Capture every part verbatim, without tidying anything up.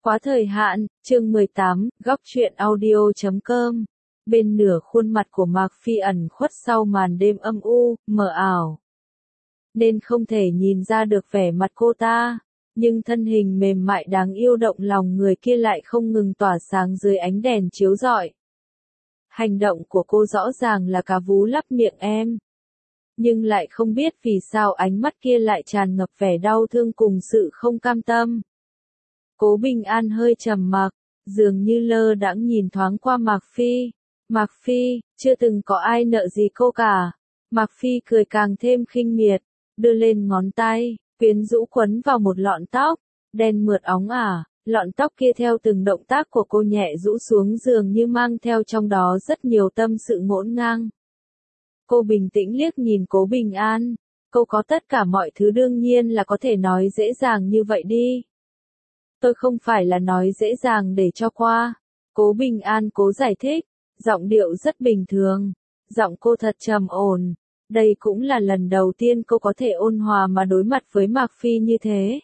Quá thời hạn, chương mười tám, góc truyện audio chấm com. Bên nửa khuôn mặt của Mạc Phi ẩn khuất sau màn đêm âm u, mờ ảo. Nên không thể nhìn ra được vẻ mặt cô ta, nhưng thân hình mềm mại đáng yêu động lòng người kia lại không ngừng tỏa sáng dưới ánh đèn chiếu rọi. Hành động của cô rõ ràng là cá vú lắp miệng em. Nhưng lại không biết vì sao ánh mắt kia lại tràn ngập vẻ đau thương cùng sự không cam tâm. Cố Bình An hơi trầm mặc, dường như lơ đãng nhìn thoáng qua Mạc Phi. Mạc Phi, chưa từng có ai nợ gì cô cả. Mạc Phi cười càng thêm khinh miệt, đưa lên ngón tay, quyến rũ quấn vào một lọn tóc, đen mượt óng ả, lọn tóc kia theo từng động tác của cô nhẹ rũ xuống dường như mang theo trong đó rất nhiều tâm sự ngổn ngang. Cô bình tĩnh liếc nhìn Cố Bình An, cô có tất cả mọi thứ đương nhiên là có thể nói dễ dàng như vậy đi. Tôi không phải là nói dễ dàng để cho qua. Cố Bình An cố giải thích, giọng điệu rất bình thường, giọng cô thật trầm ổn. Đây cũng là lần đầu tiên cô có thể ôn hòa mà đối mặt với Mạc Phi như thế.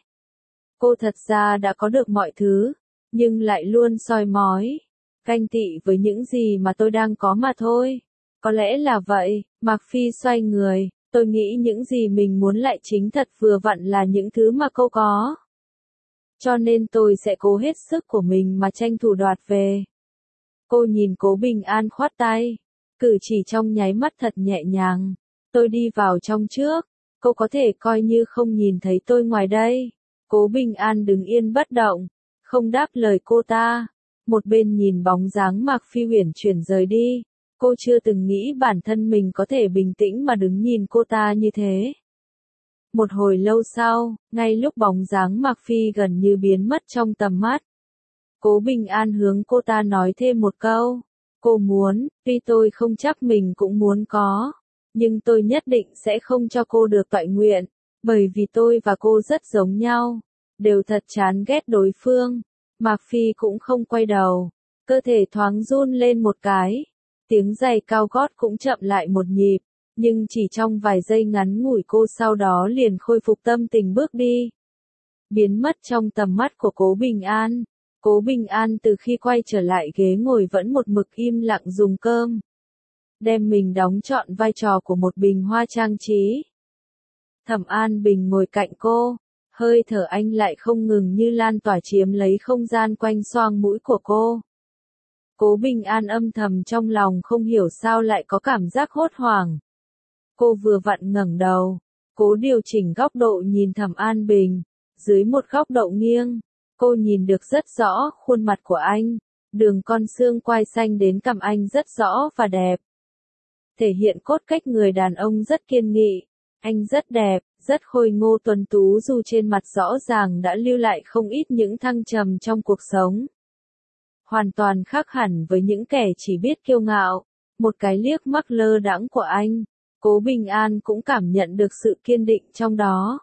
Cô thật ra đã có được mọi thứ, nhưng lại luôn soi mói, ganh tị với những gì mà tôi đang có mà thôi. Có lẽ là vậy, Mạc Phi xoay người, tôi nghĩ những gì mình muốn lại chính thật vừa vặn là những thứ mà cô có. Cho nên tôi sẽ cố hết sức của mình mà tranh thủ đoạt về. Cô nhìn Cố Bình An khoát tay, cử chỉ trong nháy mắt thật nhẹ nhàng. Tôi đi vào trong trước, cô có thể coi như không nhìn thấy tôi ngoài đây. Cố Bình An đứng yên bất động, không đáp lời cô ta. Một bên nhìn bóng dáng Mạc Phi uyển chuyển rời đi, cô chưa từng nghĩ bản thân mình có thể bình tĩnh mà đứng nhìn cô ta như thế. Một hồi lâu sau, ngay lúc bóng dáng Mạc Phi gần như biến mất trong tầm mắt, Cố Bình An hướng cô ta nói thêm một câu. Cô muốn, tuy tôi không chắc mình cũng muốn có, nhưng tôi nhất định sẽ không cho cô được toại nguyện, bởi vì tôi và cô rất giống nhau, đều thật chán ghét đối phương. Mạc Phi cũng không quay đầu, cơ thể thoáng run lên một cái, tiếng giày cao gót cũng chậm lại một nhịp. Nhưng chỉ trong vài giây ngắn ngủi cô sau đó liền khôi phục tâm tình bước đi. Biến mất trong tầm mắt của Cố Bình An. Cố Bình An từ khi quay trở lại ghế ngồi vẫn một mực im lặng dùng cơm. Đem mình đóng trọn vai trò của một bình hoa trang trí. Thẩm An Bình ngồi cạnh cô. Hơi thở anh lại không ngừng như lan tỏa chiếm lấy không gian quanh xoang mũi của cô. Cố Bình An âm thầm trong lòng không hiểu sao lại có cảm giác hốt hoảng. Cô vừa vặn ngẩng đầu, cố điều chỉnh góc độ nhìn Thẩm An Bình, dưới một góc độ nghiêng, cô nhìn được rất rõ khuôn mặt của anh, đường con xương quai xanh đến cằm anh rất rõ và đẹp. Thể hiện cốt cách người đàn ông rất kiên nghị, anh rất đẹp, rất khôi ngô tuấn tú dù trên mặt rõ ràng đã lưu lại không ít những thăng trầm trong cuộc sống. Hoàn toàn khác hẳn với những kẻ chỉ biết kiêu ngạo, một cái liếc mắt lơ đãng của anh. Cố Bình An cũng cảm nhận được sự kiên định trong đó.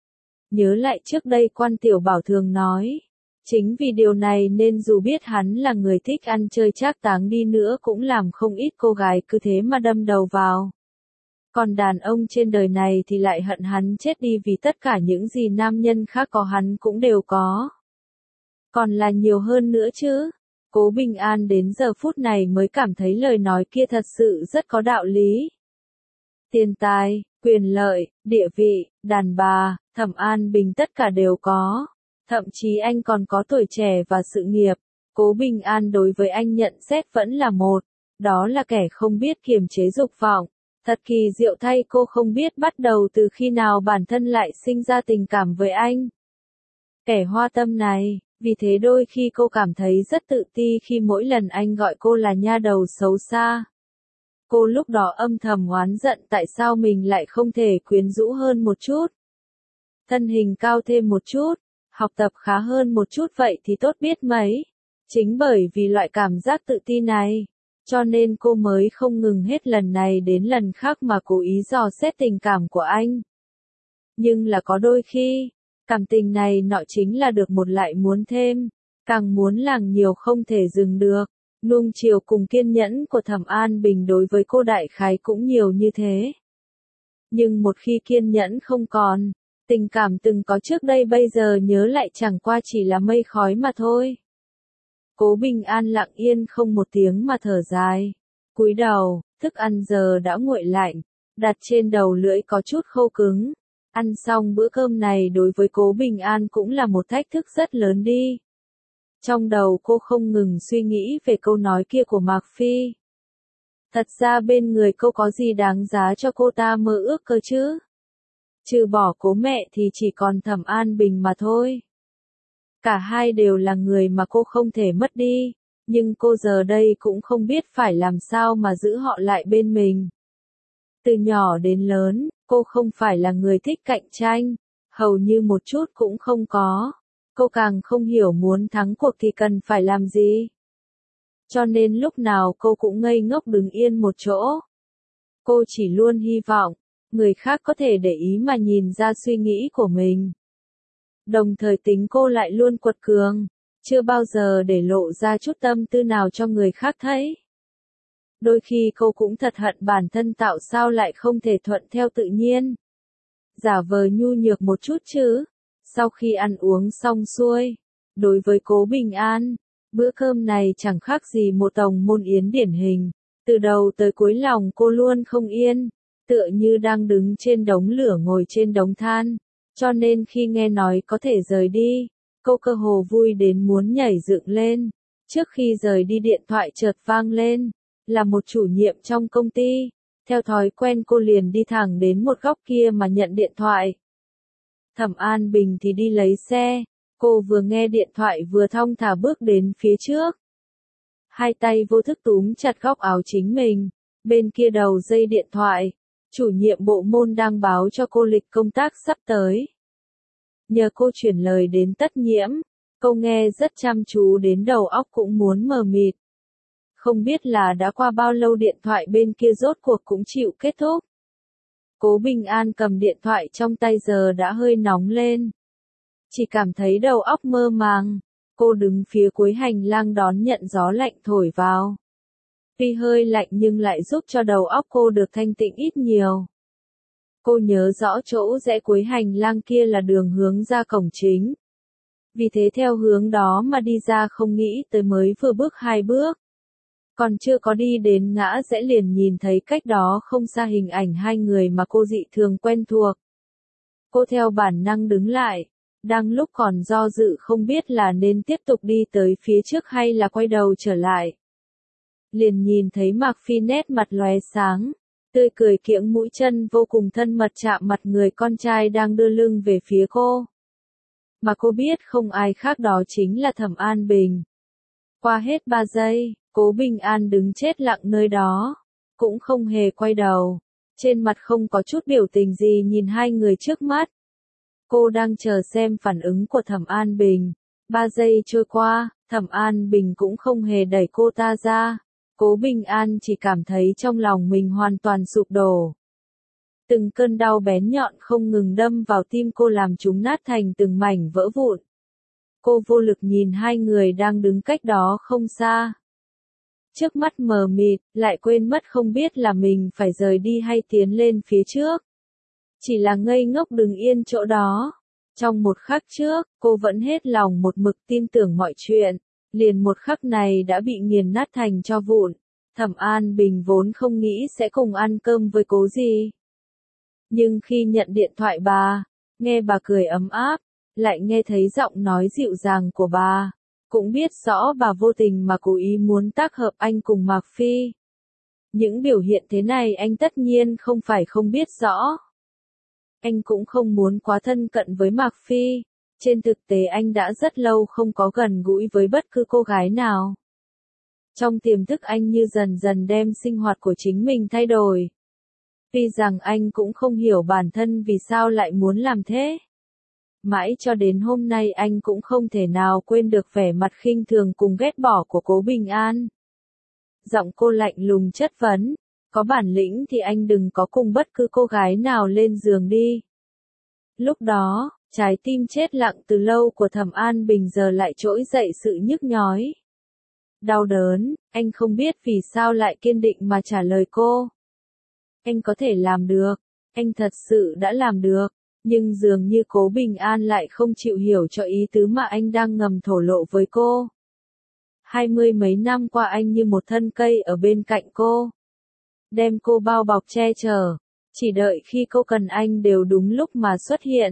Nhớ lại trước đây Quan Tiểu Bảo thường nói, chính vì điều này nên dù biết hắn là người thích ăn chơi trác táng đi nữa cũng làm không ít cô gái cứ thế mà đâm đầu vào. Còn đàn ông trên đời này thì lại hận hắn chết đi vì tất cả những gì nam nhân khác có hắn cũng đều có. Còn là nhiều hơn nữa chứ. Cố Bình An đến giờ phút này mới cảm thấy lời nói kia thật sự rất có đạo lý. Tiền tài, quyền lợi, địa vị, đàn bà, Thẩm An Bình tất cả đều có. Thậm chí anh còn có tuổi trẻ và sự nghiệp. Cố Bình An đối với anh nhận xét vẫn là một. Đó là kẻ không biết kiềm chế dục vọng. Thật kỳ diệu thay cô không biết bắt đầu từ khi nào bản thân lại sinh ra tình cảm với anh. Kẻ hoa tâm này, vì thế đôi khi cô cảm thấy rất tự ti khi mỗi lần anh gọi cô là nha đầu xấu xa. Cô lúc đó âm thầm oán giận tại sao mình lại không thể quyến rũ hơn một chút. Thân hình cao thêm một chút, học tập khá hơn một chút vậy thì tốt biết mấy. Chính bởi vì loại cảm giác tự ti này, cho nên cô mới không ngừng hết lần này đến lần khác mà cố ý dò xét tình cảm của anh. Nhưng là có đôi khi, cảm tình này nọ chính là được một lại muốn thêm, càng muốn làng nhiều không thể dừng được. Nuông chiều cùng kiên nhẫn của Thẩm An Bình đối với cô đại khái cũng nhiều như thế. Nhưng một khi kiên nhẫn không còn, Tình cảm từng có trước đây bây giờ nhớ lại chẳng qua chỉ là mây khói mà thôi. Cố Bình An lặng yên không một tiếng mà thở dài. Cúi đầu, thức ăn giờ đã nguội lạnh, đặt trên đầu lưỡi có chút khô cứng. Ăn xong bữa cơm này đối với Cố Bình An cũng là một thách thức rất lớn đi. Trong đầu cô không ngừng suy nghĩ về câu nói kia của Mạc Phi. Thật ra bên người cô có gì đáng giá cho cô ta mơ ước cơ chứ? Trừ bỏ Cố mẹ thì chỉ còn Thẩm An Bình mà thôi. Cả hai đều là người mà cô không thể mất đi, nhưng cô giờ đây cũng không biết phải làm sao mà giữ họ lại bên mình. Từ nhỏ đến lớn, cô không phải là người thích cạnh tranh, hầu như một chút cũng không có. Cô càng không hiểu muốn thắng cuộc thì cần phải làm gì. Cho nên lúc nào cô cũng ngây ngốc đứng yên một chỗ. Cô chỉ luôn hy vọng, người khác có thể để ý mà nhìn ra suy nghĩ của mình. Đồng thời tính cô lại luôn quật cường, chưa bao giờ để lộ ra chút tâm tư nào cho người khác thấy. Đôi khi cô cũng thật hận bản thân tạo sao lại không thể thuận theo tự nhiên. Giả vờ nhu nhược một chút chứ. Sau khi ăn uống xong xuôi, đối với Cố Bình An, bữa cơm này chẳng khác gì một tòng môn yến điển hình. Từ đầu tới cuối lòng cô luôn không yên, tựa như đang đứng trên đống lửa ngồi trên đống than. Cho nên khi nghe nói có thể rời đi, cô cơ hồ vui đến muốn nhảy dựng lên. Trước khi rời đi điện thoại chợt vang lên, là một chủ nhiệm trong công ty. Theo thói quen cô liền đi thẳng đến một góc kia mà nhận điện thoại. Thẩm An Bình thì đi lấy xe, cô vừa nghe điện thoại vừa thong thả bước đến phía trước. Hai tay vô thức túm chặt góc áo chính mình, bên kia đầu dây điện thoại, chủ nhiệm bộ môn đang báo cho cô lịch công tác sắp tới. Nhờ cô chuyển lời đến Tất Nhiễm, cô nghe rất chăm chú đến đầu óc cũng muốn mờ mịt. Không biết là đã qua bao lâu điện thoại bên kia rốt cuộc cũng chịu kết thúc. Cố Bình An cầm điện thoại trong tay giờ đã hơi nóng lên. Chỉ cảm thấy đầu óc mơ màng. Cô đứng phía cuối hành lang đón nhận gió lạnh thổi vào. Tuy hơi lạnh nhưng lại giúp cho đầu óc cô được thanh tịnh ít nhiều. Cô nhớ rõ chỗ rẽ cuối hành lang kia là đường hướng ra cổng chính. Vì thế theo hướng đó mà đi ra không nghĩ tới mới vừa bước hai bước. Còn chưa có đi đến ngã rẽ liền nhìn thấy cách đó không xa hình ảnh hai người mà cô dị thường quen thuộc. Cô theo bản năng đứng lại, đang lúc còn do dự không biết là nên tiếp tục đi tới phía trước hay là quay đầu trở lại. Liền nhìn thấy Mạc Phi nét mặt lóe sáng, tươi cười kiễng mũi chân vô cùng thân mật chạm mặt người con trai đang đưa lưng về phía cô. Mà cô biết không ai khác đó chính là Thẩm An Bình. Qua hết ba giây, Cố Bình An đứng chết lặng nơi đó, cũng không hề quay đầu, trên mặt không có chút biểu tình gì nhìn hai người trước mắt. Cô đang chờ xem phản ứng của Thẩm An Bình. Ba giây trôi qua, Thẩm An Bình cũng không hề đẩy cô ta ra. Cố Bình An chỉ cảm thấy trong lòng mình hoàn toàn sụp đổ. Từng cơn đau bén nhọn không ngừng đâm vào tim cô làm chúng nát thành từng mảnh vỡ vụn. Cô vô lực nhìn hai người đang đứng cách đó không xa. Trước mắt mờ mịt, lại quên mất không biết là mình phải rời đi hay tiến lên phía trước. Chỉ là ngây ngốc đứng yên chỗ đó. Trong một khắc trước, cô vẫn hết lòng một mực tin tưởng mọi chuyện. Liền một khắc này đã bị nghiền nát thành tro vụn. Thẩm An Bình vốn không nghĩ sẽ cùng ăn cơm với Cố gì. Nhưng khi nhận điện thoại bà, nghe bà cười ấm áp, lại nghe thấy giọng nói dịu dàng của bà. Cũng biết rõ bà vô tình mà cố ý muốn tác hợp anh cùng Mạc Phi. Những biểu hiện thế này anh tất nhiên không phải không biết rõ. Anh cũng không muốn quá thân cận với Mạc Phi. Trên thực tế anh đã rất lâu không có gần gũi với bất cứ cô gái nào. Trong tiềm thức anh như dần dần đem sinh hoạt của chính mình thay đổi. Tuy rằng anh cũng không hiểu bản thân vì sao lại muốn làm thế. Mãi cho đến hôm nay anh cũng không thể nào quên được vẻ mặt khinh thường cùng ghét bỏ của Cố Bình An. Giọng cô lạnh lùng chất vấn, có bản lĩnh thì anh đừng có cùng bất cứ cô gái nào lên giường đi. Lúc đó, trái tim chết lặng từ lâu của Thẩm An Bình giờ lại trỗi dậy sự nhức nhói. Đau đớn, anh không biết vì sao lại kiên định mà trả lời cô. Anh có thể làm được, anh thật sự đã làm được. Nhưng dường như Cố Bình An lại không chịu hiểu cho ý tứ mà anh đang ngầm thổ lộ với cô. Hai mươi mấy năm qua anh như một thân cây ở bên cạnh cô. Đem cô bao bọc che chở, chỉ đợi khi cô cần anh đều đúng lúc mà xuất hiện.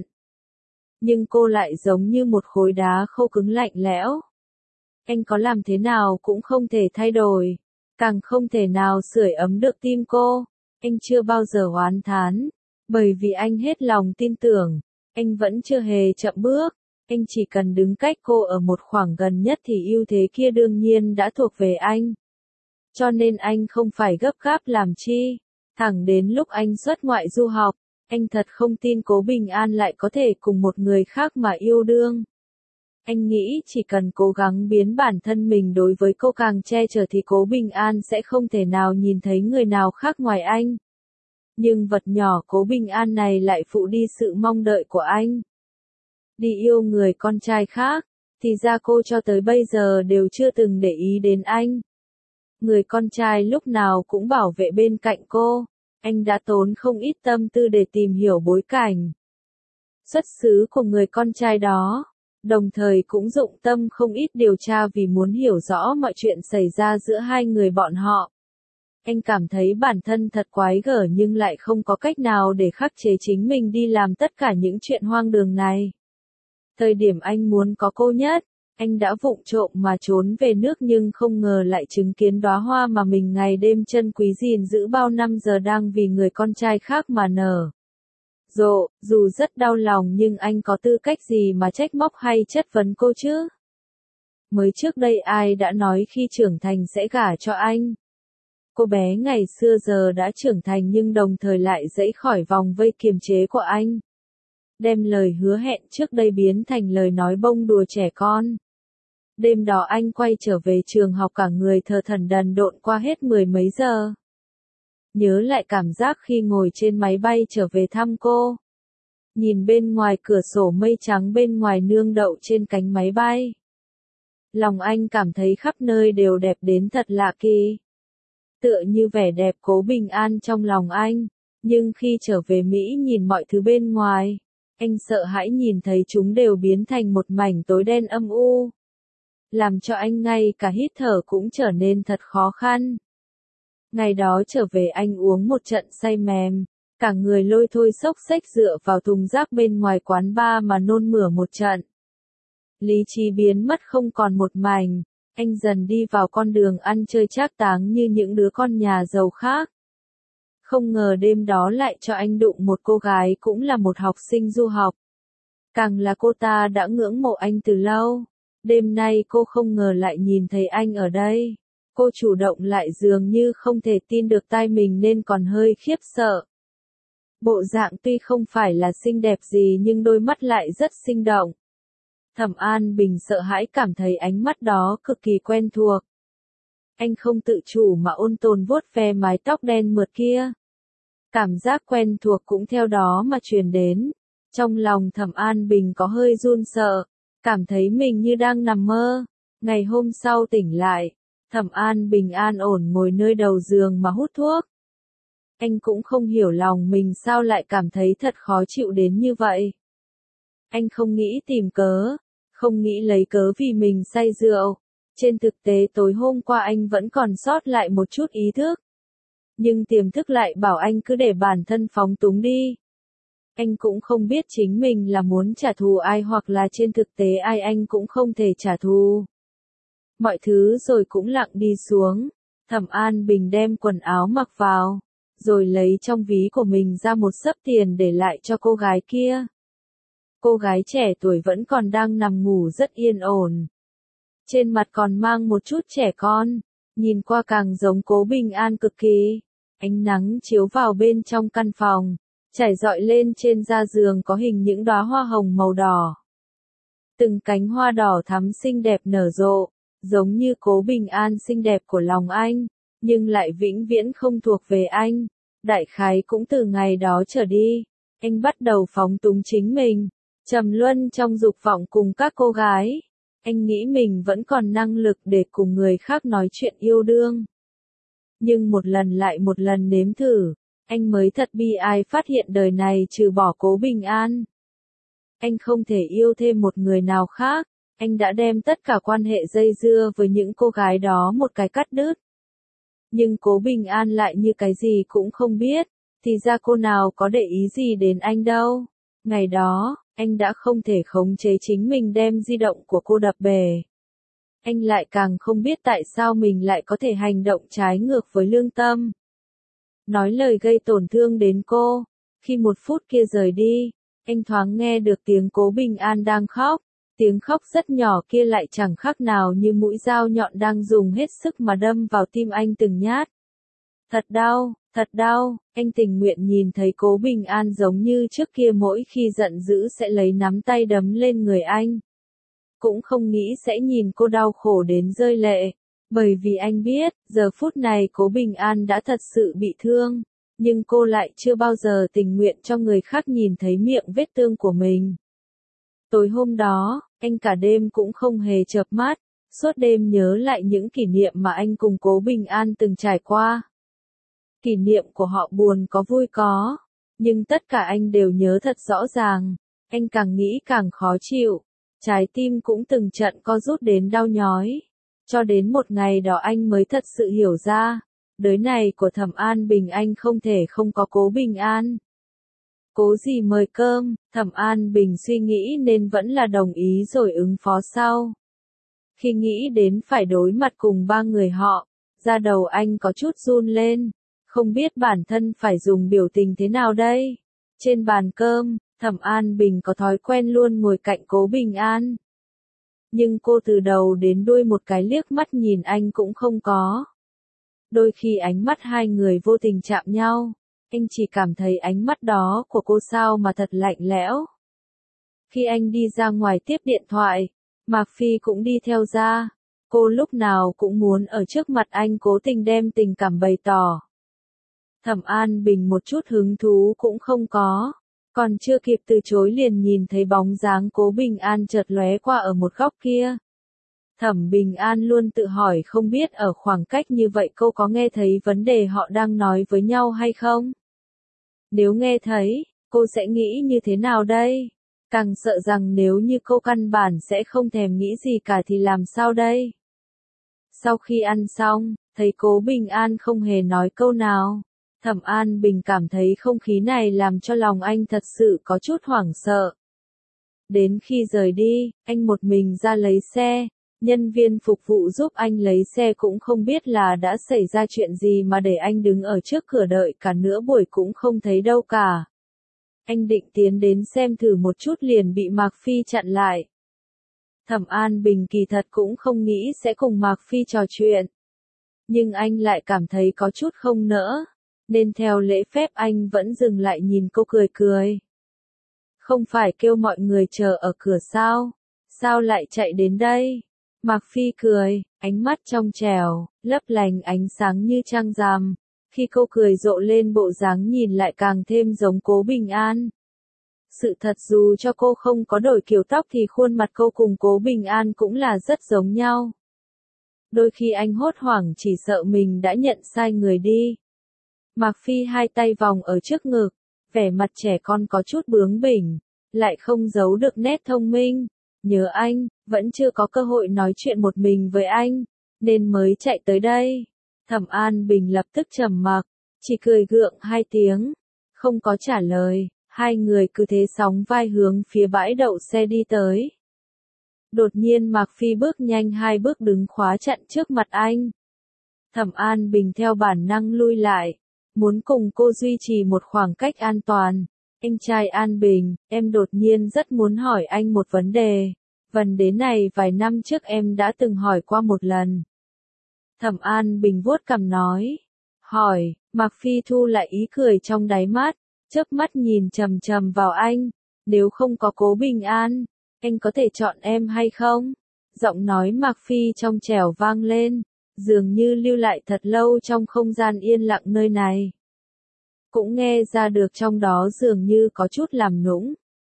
Nhưng cô lại giống như một khối đá khô cứng lạnh lẽo. Anh có làm thế nào cũng không thể thay đổi, càng không thể nào sưởi ấm được tim cô. Anh chưa bao giờ oán thán, bởi vì anh hết lòng tin tưởng, anh vẫn chưa hề chậm bước. Anh chỉ cần đứng cách cô ở một khoảng gần nhất thì ưu thế kia đương nhiên đã thuộc về anh. Cho nên anh không phải gấp gáp làm chi. Thẳng đến lúc anh xuất ngoại du học, anh thật không tin Cố Bình An lại có thể cùng một người khác mà yêu đương. Anh nghĩ chỉ cần cố gắng biến bản thân mình đối với cô càng che chở thì Cố Bình An sẽ không thể nào nhìn thấy người nào khác ngoài anh. Nhưng vật nhỏ Cố Bình An này lại phụ đi sự mong đợi của anh. Đi yêu người con trai khác, thì ra cô cho tới bây giờ đều chưa từng để ý đến anh. Người con trai lúc nào cũng bảo vệ bên cạnh cô, anh đã tốn không ít tâm tư để tìm hiểu bối cảnh, xuất xứ của người con trai đó, đồng thời cũng dụng tâm không ít điều tra vì muốn hiểu rõ mọi chuyện xảy ra giữa hai người bọn họ. Anh cảm thấy bản thân thật quái gở nhưng lại không có cách nào để khắc chế chính mình đi làm tất cả những chuyện hoang đường này. Thời điểm anh muốn có cô nhất, anh đã vụng trộm mà trốn về nước nhưng không ngờ lại chứng kiến đóa hoa mà mình ngày đêm trân quý gìn giữ bao năm giờ đang vì người con trai khác mà nở rộ. Dù rất đau lòng nhưng anh có tư cách gì mà trách móc hay chất vấn cô chứ? Mới trước đây ai đã nói khi trưởng thành sẽ gả cho anh? Cô bé ngày xưa giờ đã trưởng thành nhưng đồng thời lại dẫy khỏi vòng vây kiềm chế của anh. Đem lời hứa hẹn trước đây biến thành lời nói bông đùa trẻ con. Đêm đó anh quay trở về trường học cả người thờ thẩn đần độn qua hết mười mấy giờ. Nhớ lại cảm giác khi ngồi trên máy bay trở về thăm cô. Nhìn bên ngoài cửa sổ mây trắng bên ngoài nương đậu trên cánh máy bay. Lòng anh cảm thấy khắp nơi đều đẹp đến thật lạ kỳ. Tựa như vẻ đẹp Cố Bình An trong lòng anh. Nhưng khi trở về Mỹ nhìn mọi thứ bên ngoài, anh sợ hãi nhìn thấy chúng đều biến thành một mảnh tối đen âm u. Làm cho anh ngay cả hít thở cũng trở nên thật khó khăn. Ngày đó trở về anh uống một trận say mềm, cả người lôi thôi xốc xếch dựa vào thùng rác bên ngoài quán bar mà nôn mửa một trận. Lý trí biến mất không còn một mảnh, anh dần đi vào con đường ăn chơi trác táng như những đứa con nhà giàu khác. Không ngờ đêm đó lại cho anh đụng một cô gái cũng là một học sinh du học. Càng là cô ta đã ngưỡng mộ anh từ lâu. Đêm nay cô không ngờ lại nhìn thấy anh ở đây. Cô chủ động lại dường như không thể tin được tai mình nên còn hơi khiếp sợ. Bộ dạng tuy không phải là xinh đẹp gì nhưng đôi mắt lại rất sinh động. Thẩm An Bình sợ hãi cảm thấy ánh mắt đó cực kỳ quen thuộc. Anh không tự chủ mà ôn tồn vuốt ve mái tóc đen mượt kia. Cảm giác quen thuộc cũng theo đó mà truyền đến. Trong lòng Thẩm An Bình có hơi run sợ, cảm thấy mình như đang nằm mơ. Ngày hôm sau tỉnh lại, Thẩm An Bình an ổn ngồi nơi đầu giường mà hút thuốc. Anh cũng không hiểu lòng mình sao lại cảm thấy thật khó chịu đến như vậy. Anh không nghĩ tìm cớ, không nghĩ lấy cớ vì mình say rượu. Trên thực tế tối hôm qua anh vẫn còn sót lại một chút ý thức. Nhưng tiềm thức lại bảo anh cứ để bản thân phóng túng đi. Anh cũng không biết chính mình là muốn trả thù ai hoặc là trên thực tế ai anh cũng không thể trả thù. Mọi thứ rồi cũng lặng đi xuống. Thẩm An Bình đem quần áo mặc vào, rồi lấy trong ví của mình ra một xấp tiền để lại cho cô gái kia. Cô gái trẻ tuổi vẫn còn đang nằm ngủ rất yên ổn. Trên mặt còn mang một chút trẻ con, nhìn qua càng giống Cố Bình An cực kỳ. Ánh nắng chiếu vào bên trong căn phòng, trải rọi lên trên da giường có hình những đóa hoa hồng màu đỏ. Từng cánh hoa đỏ thắm xinh đẹp nở rộ, giống như Cố Bình An xinh đẹp của lòng anh, nhưng lại vĩnh viễn không thuộc về anh. Đại khái cũng từ ngày đó trở đi, anh bắt đầu phóng túng chính mình, trầm luân trong dục vọng cùng các cô gái. Anh nghĩ mình vẫn còn năng lực để cùng người khác nói chuyện yêu đương. Nhưng một lần lại một lần nếm thử, Anh mới thật bi ai phát hiện đời này trừ bỏ Cố Bình An. Anh không thể yêu thêm một người nào khác, anh đã đem tất cả quan hệ dây dưa với những cô gái đó một cái cắt đứt. Nhưng Cố Bình An lại như cái gì cũng không biết, thì ra cô nào có để ý gì đến anh đâu. Ngày đó, anh đã không thể khống chế chính mình đem di động của cô đập bể. Anh lại càng không biết tại sao mình lại có thể hành động trái ngược với lương tâm. Nói lời gây tổn thương đến cô. Khi một phút kia rời đi, anh thoáng nghe được tiếng Cố Bình An đang khóc. Tiếng khóc rất nhỏ kia lại chẳng khác nào như mũi dao nhọn đang dùng hết sức mà đâm vào tim anh từng nhát. Thật đau, thật đau, anh tình nguyện nhìn thấy Cố Bình An giống như trước kia mỗi khi giận dữ sẽ lấy nắm tay đấm lên người anh. Cũng không nghĩ sẽ nhìn cô đau khổ đến rơi lệ, bởi vì anh biết, giờ phút này Cố Bình An đã thật sự bị thương, nhưng cô lại chưa bao giờ tình nguyện cho người khác nhìn thấy miệng vết thương của mình. Tối hôm đó, anh cả đêm cũng không hề chợp mắt, suốt đêm nhớ lại những kỷ niệm mà anh cùng Cố Bình An từng trải qua. Kỷ niệm của họ buồn có vui có, nhưng tất cả anh đều nhớ thật rõ ràng, anh càng nghĩ càng khó chịu, trái tim cũng từng trận co rút đến đau nhói. Cho đến một ngày đó anh mới thật sự hiểu ra, đời này của Thẩm An Bình anh không thể không có Cố Bình An. Cố gì mời cơm, Thẩm An Bình suy nghĩ nên vẫn là đồng ý rồi ứng phó sau. Khi nghĩ đến phải đối mặt cùng ba người họ, da đầu anh có chút run lên, không biết bản thân phải dùng biểu tình thế nào đây. Trên bàn cơm, Thẩm An Bình có thói quen luôn ngồi cạnh Cố Bình An. Nhưng cô từ đầu đến đuôi một cái liếc mắt nhìn anh cũng không có. Đôi khi ánh mắt hai người vô tình chạm nhau, anh chỉ cảm thấy ánh mắt đó của cô sao mà thật lạnh lẽo. Khi anh đi ra ngoài tiếp điện thoại, Mạc Phi cũng đi theo ra. Cô lúc nào cũng muốn ở trước mặt anh cố tình đem tình cảm bày tỏ. Thẩm An Bình một chút hứng thú cũng không có, còn chưa kịp từ chối liền nhìn thấy bóng dáng Cố Bình An chợt lóe qua ở một góc kia. Thẩm Bình An luôn tự hỏi không biết ở khoảng cách như vậy cô có nghe thấy vấn đề họ đang nói với nhau hay không? Nếu nghe thấy, cô sẽ nghĩ như thế nào đây? Càng sợ rằng nếu như cô căn bản sẽ không thèm nghĩ gì cả thì làm sao đây? Sau khi ăn xong, thấy Cố Bình An không hề nói câu nào. Thẩm An Bình cảm thấy không khí này làm cho lòng anh thật sự có chút hoảng sợ. Đến khi rời đi, anh một mình ra lấy xe. Nhân viên phục vụ giúp anh lấy xe cũng không biết là đã xảy ra chuyện gì mà để anh đứng ở trước cửa đợi cả nửa buổi cũng không thấy đâu cả. Anh định tiến đến xem thử một chút liền bị Mạc Phi chặn lại. Thẩm An Bình kỳ thật cũng không nghĩ sẽ cùng Mạc Phi trò chuyện. Nhưng anh lại cảm thấy có chút không nỡ, nên theo lễ phép anh vẫn dừng lại nhìn cô cười cười. Không phải kêu mọi người chờ ở cửa sao? Sao lại chạy đến đây? Mạc Phi cười, ánh mắt trong trẻo, lấp lánh ánh sáng như trăng rằm. Khi cô cười rộ lên bộ dáng nhìn lại càng thêm giống Cố Bình An. Sự thật dù cho cô không có đổi kiểu tóc thì khuôn mặt cô cùng Cố Bình An cũng là rất giống nhau. Đôi khi anh hốt hoảng chỉ sợ mình đã nhận sai người đi. Mạc Phi hai tay vòng ở trước ngực, vẻ mặt trẻ con có chút bướng bỉnh, lại không giấu được nét thông minh. Nhớ anh, vẫn chưa có cơ hội nói chuyện một mình với anh, nên mới chạy tới đây. Thẩm An Bình lập tức trầm mặc, chỉ cười gượng hai tiếng, không có trả lời, hai người cứ thế sóng vai hướng phía bãi đậu xe đi tới. Đột nhiên Mạc Phi bước nhanh hai bước đứng khóa chặn trước mặt anh. Thẩm An Bình theo bản năng lui lại, muốn cùng cô duy trì một khoảng cách an toàn. Anh trai An Bình, em đột nhiên rất muốn hỏi anh một vấn đề. Vấn đề này vài năm trước em đã từng hỏi qua một lần. Thẩm An Bình vuốt cằm nói. Hỏi, Mạc Phi thu lại ý cười trong đáy mắt, chớp mắt nhìn chằm chằm vào anh. Nếu không có Cố Bình An, anh có thể chọn em hay không? Giọng nói Mạc Phi trong trẻo vang lên, dường như lưu lại thật lâu trong không gian yên lặng nơi này. Cũng nghe ra được trong đó dường như có chút làm nũng.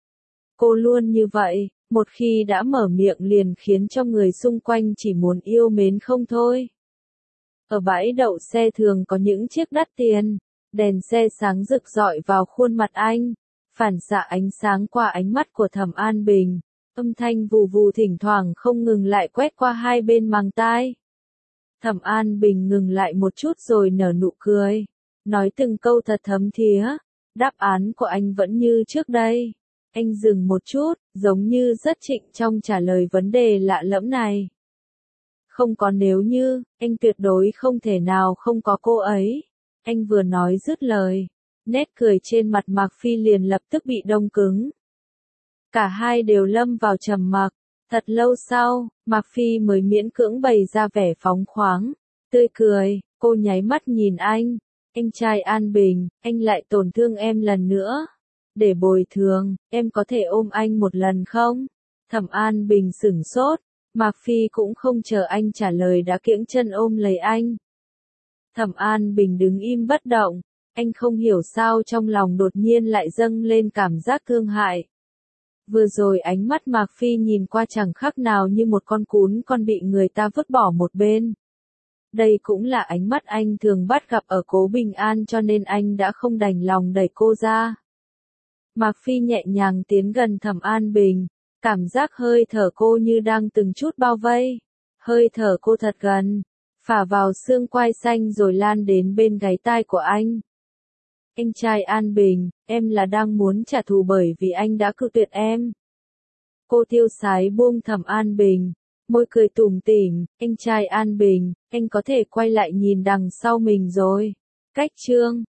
Cô luôn như vậy, một khi đã mở miệng liền khiến cho người xung quanh chỉ muốn yêu mến không thôi. Ở bãi đậu xe thường có những chiếc đắt tiền, Đèn xe sáng rực rọi vào khuôn mặt anh, phản xạ ánh sáng qua ánh mắt của Thẩm An Bình. Âm thanh vù vù thỉnh thoảng không ngừng lại quét qua hai bên màng tai. Thẩm An Bình ngừng lại một chút rồi nở nụ cười, nói từng câu thật thấm thía. Đáp án của anh vẫn như trước đây. Anh dừng một chút, giống như rất trịnh trong trả lời vấn đề lạ lẫm này. Không có nếu như, anh tuyệt đối không thể nào không có cô ấy. Anh vừa nói dứt lời, nét cười trên mặt Mạc Phi liền lập tức bị đông cứng. Cả hai đều lâm vào trầm mặc. Thật lâu sau, Mạc Phi mới miễn cưỡng bày ra vẻ phóng khoáng, tươi cười. Cô nháy mắt nhìn anh. Anh trai An Bình, anh lại tổn thương em lần nữa. Để bồi thường, em có thể ôm anh một lần không? Thẩm An Bình sửng sốt. Mạc Phi cũng không chờ anh trả lời đã kiễng chân ôm lấy anh. Thẩm An Bình đứng im bất động. Anh không hiểu sao trong lòng đột nhiên lại dâng lên cảm giác thương hại. Vừa rồi ánh mắt Mạc Phi nhìn qua chẳng khác nào như một con cún con bị người ta vứt bỏ một bên. Đây cũng là ánh mắt anh thường bắt gặp ở Cố Bình An cho nên anh đã không đành lòng đẩy cô ra. Mạc Phi nhẹ nhàng tiến gần Thẩm An Bình, cảm giác hơi thở cô như đang từng chút bao vây. Hơi thở cô thật gần, phả vào xương quai xanh rồi lan đến bên gáy tai của anh. Anh trai An Bình, em là đang muốn trả thù bởi vì anh đã cự tuyệt em. Cô tiêu sái buông Thẩm An Bình, môi cười tủm tỉm. Anh trai An Bình, anh có thể quay lại nhìn đằng sau mình rồi. Cách chương